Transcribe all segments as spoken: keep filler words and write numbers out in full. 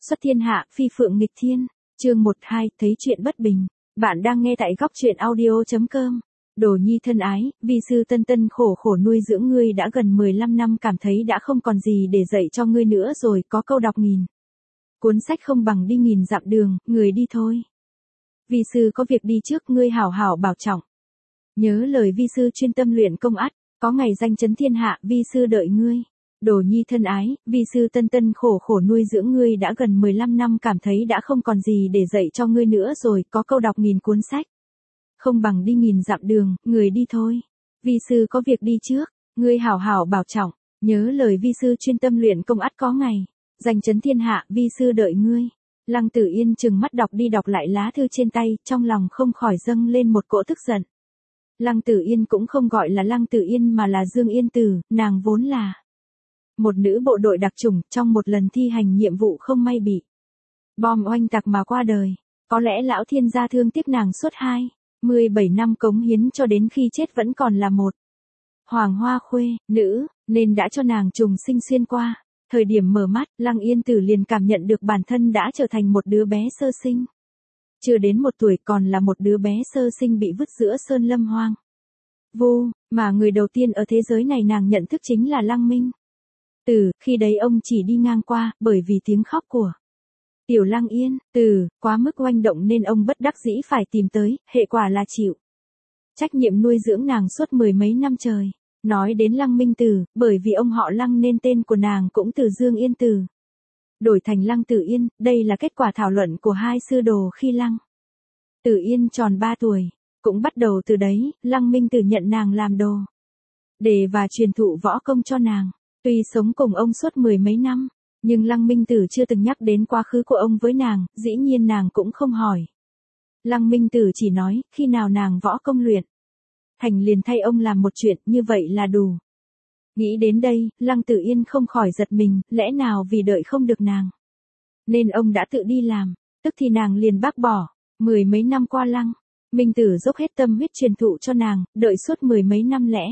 Xuất thiên hạ, phi phượng nghịch thiên. Chương một hai, thấy chuyện bất bình. Bạn đang nghe tại góc truyện audio chấm com. Đồ nhi thân ái, vi sư Tân Tân khổ khổ nuôi dưỡng ngươi đã gần mười lăm năm, cảm thấy đã không còn gì để dạy cho ngươi nữa rồi, có câu đọc nghìn cuốn sách không bằng đi nghìn dặm đường, người đi thôi. Vi sư có việc đi trước, ngươi hảo hảo bảo trọng. Nhớ lời vi sư chuyên tâm luyện công ắt, có ngày danh chấn thiên hạ, vi sư đợi ngươi. Đồ nhi thân ái, vi sư Tân Tân khổ khổ nuôi dưỡng ngươi đã gần mười lăm năm, cảm thấy đã không còn gì để dạy cho ngươi nữa rồi, có câu đọc nghìn cuốn sách không bằng đi nghìn dặm đường, người đi thôi. Vi sư có việc đi trước, ngươi hảo hảo bảo trọng. Nhớ lời vi sư chuyên tâm luyện công ắt có ngày danh chấn thiên hạ, vi sư đợi ngươi. Lăng Tử Yên trừng mắt đọc đi đọc lại lá thư trên tay, trong lòng không khỏi dâng lên một cỗ tức giận. Lăng Tử Yên cũng không gọi là Lăng Tử Yên mà là Dương Yên Tử, nàng vốn là một nữ bộ đội đặc chủng, trong một lần thi hành nhiệm vụ không may bị bom oanh tạc mà qua đời. Có lẽ lão thiên gia thương tiếc nàng suốt hai mươi bảy năm cống hiến cho đến khi chết vẫn còn là một hoàng hoa khuê, nữ, nên đã cho nàng trùng sinh xuyên qua. Thời điểm mở mắt, Lăng Yên Tử liền cảm nhận được bản thân đã trở thành một đứa bé sơ sinh. Chưa đến một tuổi còn là một đứa bé sơ sinh bị vứt giữa sơn lâm hoang vu, mà người đầu tiên ở thế giới này nàng nhận thức chính là Lăng Minh Tử. Khi đấy ông chỉ đi ngang qua, bởi vì tiếng khóc của tiểu Lăng Yên Tử quá mức oanh động nên ông bất đắc dĩ phải tìm tới, hệ quả là chịu trách nhiệm nuôi dưỡng nàng suốt mười mấy năm trời. Nói đến Lăng Minh Tử, bởi vì ông họ Lăng nên tên của nàng cũng từ Dương Yên Tử đổi thành Lăng Tử Yên. Đây là kết quả thảo luận của hai sư đồ khi Lăng Tử Yên tròn ba tuổi. Cũng bắt đầu từ đấy, Lăng Minh Tử nhận nàng làm đồ để và truyền thụ võ công cho nàng. Tuy sống cùng ông suốt mười mấy năm, nhưng Lăng Minh Tử chưa từng nhắc đến quá khứ của ông với nàng, dĩ nhiên nàng cũng không hỏi. Lăng Minh Tử chỉ nói, khi nào nàng võ công luyện thành liền thay ông làm một chuyện, như vậy là đủ. Nghĩ đến đây, Lăng Tử Yên không khỏi giật mình, lẽ nào vì đợi không được nàng nên ông đã tự đi làm, tức thì nàng liền bác bỏ. Mười mấy năm qua Lăng Minh Tử dốc hết tâm huyết truyền thụ cho nàng, đợi suốt mười mấy năm lẽ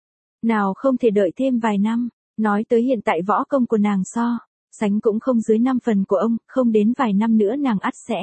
nào không thể đợi thêm vài năm. Nói tới hiện tại võ công của nàng so sánh cũng không dưới năm phần của ông, không đến vài năm nữa nàng ắt sẽ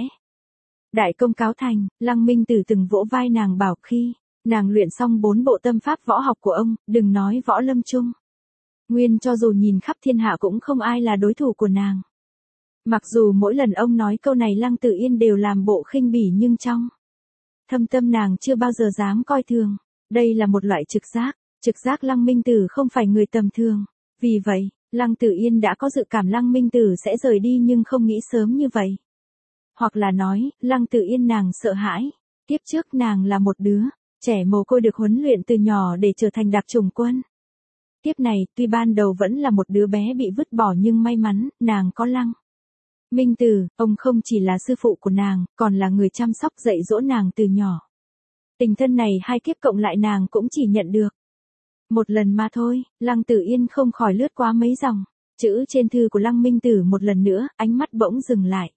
đại công cáo thành. Lăng Minh Tử từng vỗ vai nàng bảo khi nàng luyện xong bốn bộ tâm pháp võ học của ông, đừng nói võ lâm chung nguyên, cho dù nhìn khắp thiên hạ cũng không ai là đối thủ của nàng. Mặc dù mỗi lần ông nói câu này Lăng Tử Yên đều làm bộ khinh bỉ, nhưng trong thâm tâm nàng chưa bao giờ dám coi thường. Đây là một loại trực giác, trực giác Lăng Minh Tử không phải người tầm thường. Vì vậy, Lăng Tử Yên đã có dự cảm Lăng Minh Tử sẽ rời đi, nhưng không nghĩ sớm như vậy. Hoặc là nói, Lăng Tử Yên nàng sợ hãi. Tiếp trước nàng là một đứa trẻ mồ côi được huấn luyện từ nhỏ để trở thành đặc chủng quân. Tiếp này, tuy ban đầu vẫn là một đứa bé bị vứt bỏ, nhưng may mắn, nàng có Lăng Minh Tử, ông không chỉ là sư phụ của nàng, còn là người chăm sóc dạy dỗ nàng từ nhỏ. Tình thân này hai kiếp cộng lại nàng cũng chỉ nhận được một lần mà thôi. Lăng Tử Yên không khỏi lướt qua mấy dòng chữ trên thư của Lăng Minh Tử một lần nữa, ánh mắt bỗng dừng lại.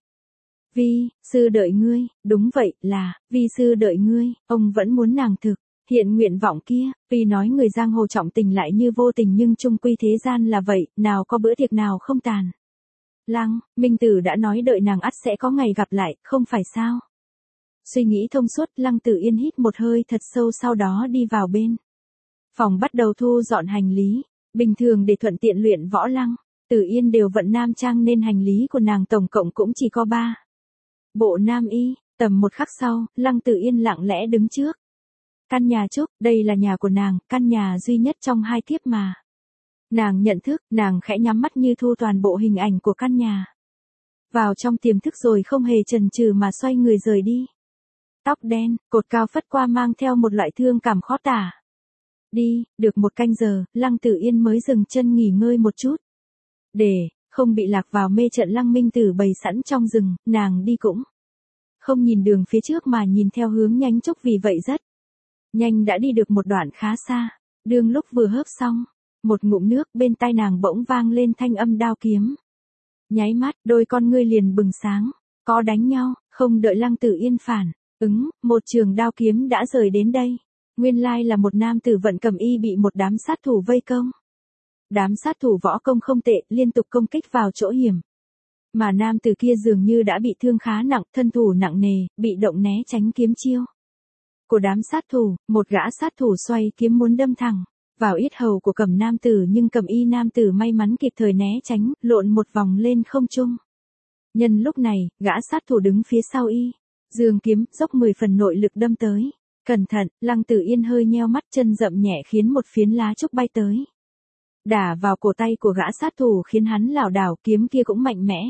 Vi sư đợi ngươi, đúng vậy, là vi sư đợi ngươi. Ông vẫn muốn nàng thực hiện nguyện vọng kia. Vì nói người giang hồ trọng tình lại như vô tình, nhưng chung quy thế gian là vậy, nào có bữa tiệc nào không tàn. Lăng Minh Tử đã nói đợi nàng ắt sẽ có ngày gặp lại, không phải sao? Suy nghĩ thông suốt, Lăng Tử Yên hít một hơi thật sâu, sau đó đi vào bên phòng bắt đầu thu dọn hành lý. Bình thường để thuận tiện luyện võ, Lăng Tử Yên đều vận nam trang nên hành lý của nàng tổng cộng cũng chỉ có ba bộ nam y. Tầm một khắc sau, Lăng Tử Yên lặng lẽ đứng trước căn nhà trúc. Đây là nhà của nàng, căn nhà duy nhất trong hai kiếp mà nàng nhận thức. Nàng khẽ nhắm mắt như thu toàn bộ hình ảnh của căn nhà vào trong tiềm thức, rồi không hề chần chừ mà xoay người rời đi. Tóc đen, cột cao phất qua mang theo một loại thương cảm khó tả. Đi, được một canh giờ, Lăng Tử Yên mới dừng chân nghỉ ngơi một chút. Để không bị lạc vào mê trận Lăng Minh Tử bày sẵn trong rừng, nàng đi cũng không nhìn đường phía trước mà nhìn theo hướng nhánh trúc, vì vậy rất nhanh đã đi được một đoạn khá xa. Đương lúc vừa hớp xong một ngụm nước, bên tai nàng bỗng vang lên thanh âm đao kiếm. Nháy mắt, đôi con ngươi liền bừng sáng. Có đánh nhau? Không đợi Lăng Tử Yên phản ứng, một trường đao kiếm đã rời đến đây. Nguyên lai là một nam tử vận cẩm y bị một đám sát thủ vây công. Đám sát thủ võ công không tệ, liên tục công kích vào chỗ hiểm Mà nam tử kia dường như đã bị thương khá nặng, thân thủ nặng nề, bị động né tránh kiếm chiêu của đám sát thủ, một gã sát thủ xoay kiếm muốn đâm thẳng vào yết hầu của Cẩm nam tử, nhưng Cẩm y nam tử may mắn kịp thời né tránh, lộn một vòng lên không trung. Nhân lúc này, gã sát thủ đứng phía sau y, giương kiếm, dốc mười phần nội lực đâm tới. Cẩn thận, Lăng Tử Yên hơi nheo mắt, chân rậm nhẹ khiến một phiến lá trúc bay tới, đả vào cổ tay của gã sát thủ khiến hắn lảo đảo, kiếm kia cũng mạnh mẽ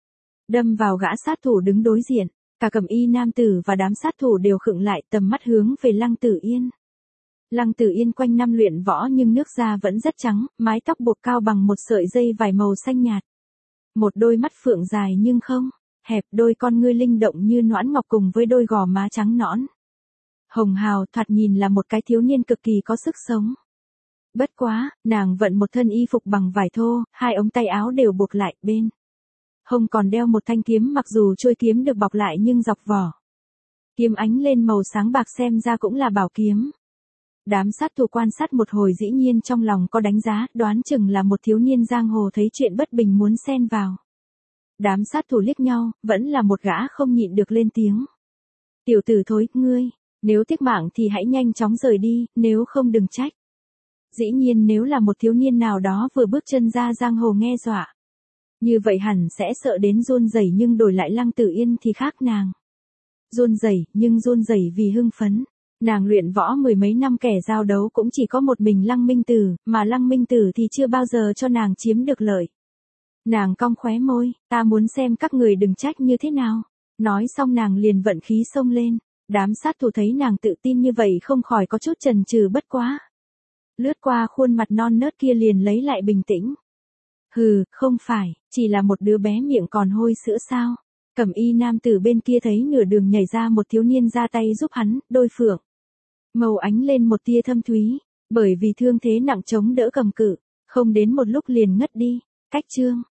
đâm vào gã sát thủ đứng đối diện. Cả Cẩm y nam tử và đám sát thủ đều khựng lại, tầm mắt hướng về Lăng Tử Yên. Lăng Tử Yên quanh năm luyện võ nhưng nước da vẫn rất trắng, mái tóc buộc cao bằng một sợi dây vải màu xanh nhạt. Một đôi mắt phượng dài nhưng không hẹp, đôi con ngươi linh động như noãn ngọc cùng với đôi gò má trắng nõn hồng hào, thoạt nhìn là một cái thiếu niên cực kỳ có sức sống. Bất quá, nàng vận một thân y phục bằng vải thô, hai ống tay áo đều buộc lại, bên hông còn đeo một thanh kiếm, mặc dù chuôi kiếm được bọc lại nhưng dọc vỏ kiếm ánh lên màu sáng bạc, xem ra cũng là bảo kiếm. Đám sát thủ quan sát một hồi dĩ nhiên trong lòng có đánh giá, đoán chừng là một thiếu niên giang hồ thấy chuyện bất bình muốn xen vào. Đám sát thủ liếc nhau, vẫn là một gã không nhịn được lên tiếng. Tiểu tử thối, ngươi, nếu tiếc mạng thì hãy nhanh chóng rời đi, nếu không đừng trách. Dĩ nhiên nếu là một thiếu niên nào đó vừa bước chân ra giang hồ nghe dọa, như vậy hẳn sẽ sợ đến run rẩy, nhưng đổi lại Lăng Tử Yên thì khác, nàng run rẩy, nhưng run rẩy vì hưng phấn. Nàng luyện võ mười mấy năm, kẻ giao đấu cũng chỉ có một mình Lăng Minh Tử, mà Lăng Minh Tử thì chưa bao giờ cho nàng chiếm được lợi. Nàng cong khóe môi, ta muốn xem các người đừng trách như thế nào. Nói xong nàng liền vận khí xông lên. Đám sát thủ thấy nàng tự tin như vậy không khỏi có chút chần chừ, bất quá lướt qua khuôn mặt non nớt kia liền lấy lại bình tĩnh. Hừ, không phải, chỉ là một đứa bé miệng còn hôi sữa sao? Cẩm y nam tử bên kia thấy nửa đường nhảy ra một thiếu niên ra tay giúp hắn, đôi phượng màu ánh lên một tia thâm thúy, bởi vì thương thế nặng chống đỡ cầm cự, không đến một lúc liền ngất đi. Cách chương